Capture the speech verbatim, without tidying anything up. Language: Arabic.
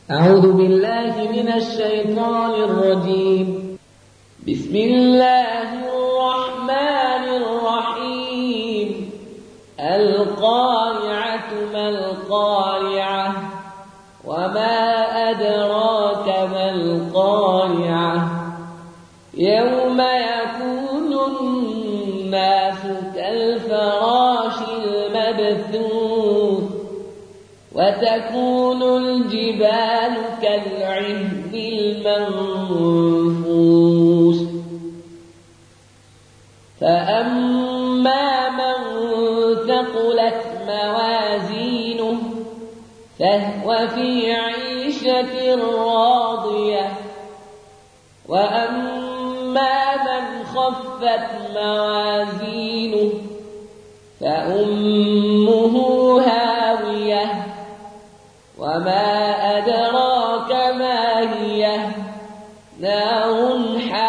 أعوذ بالله من الشيطان الرجيم. بسم الله الرحمن الرحيم. القارعة ما القارعة وما أدراك ما القارعة يوم يكون الناس كالفراش المبثوث وتكون الجبال كالعهن المنفوش فأما من ثقلت موازينه فهو في عيشة راضية وأما من خفت موازينه فأمه هاوية وما أدراك ما هي نار حامية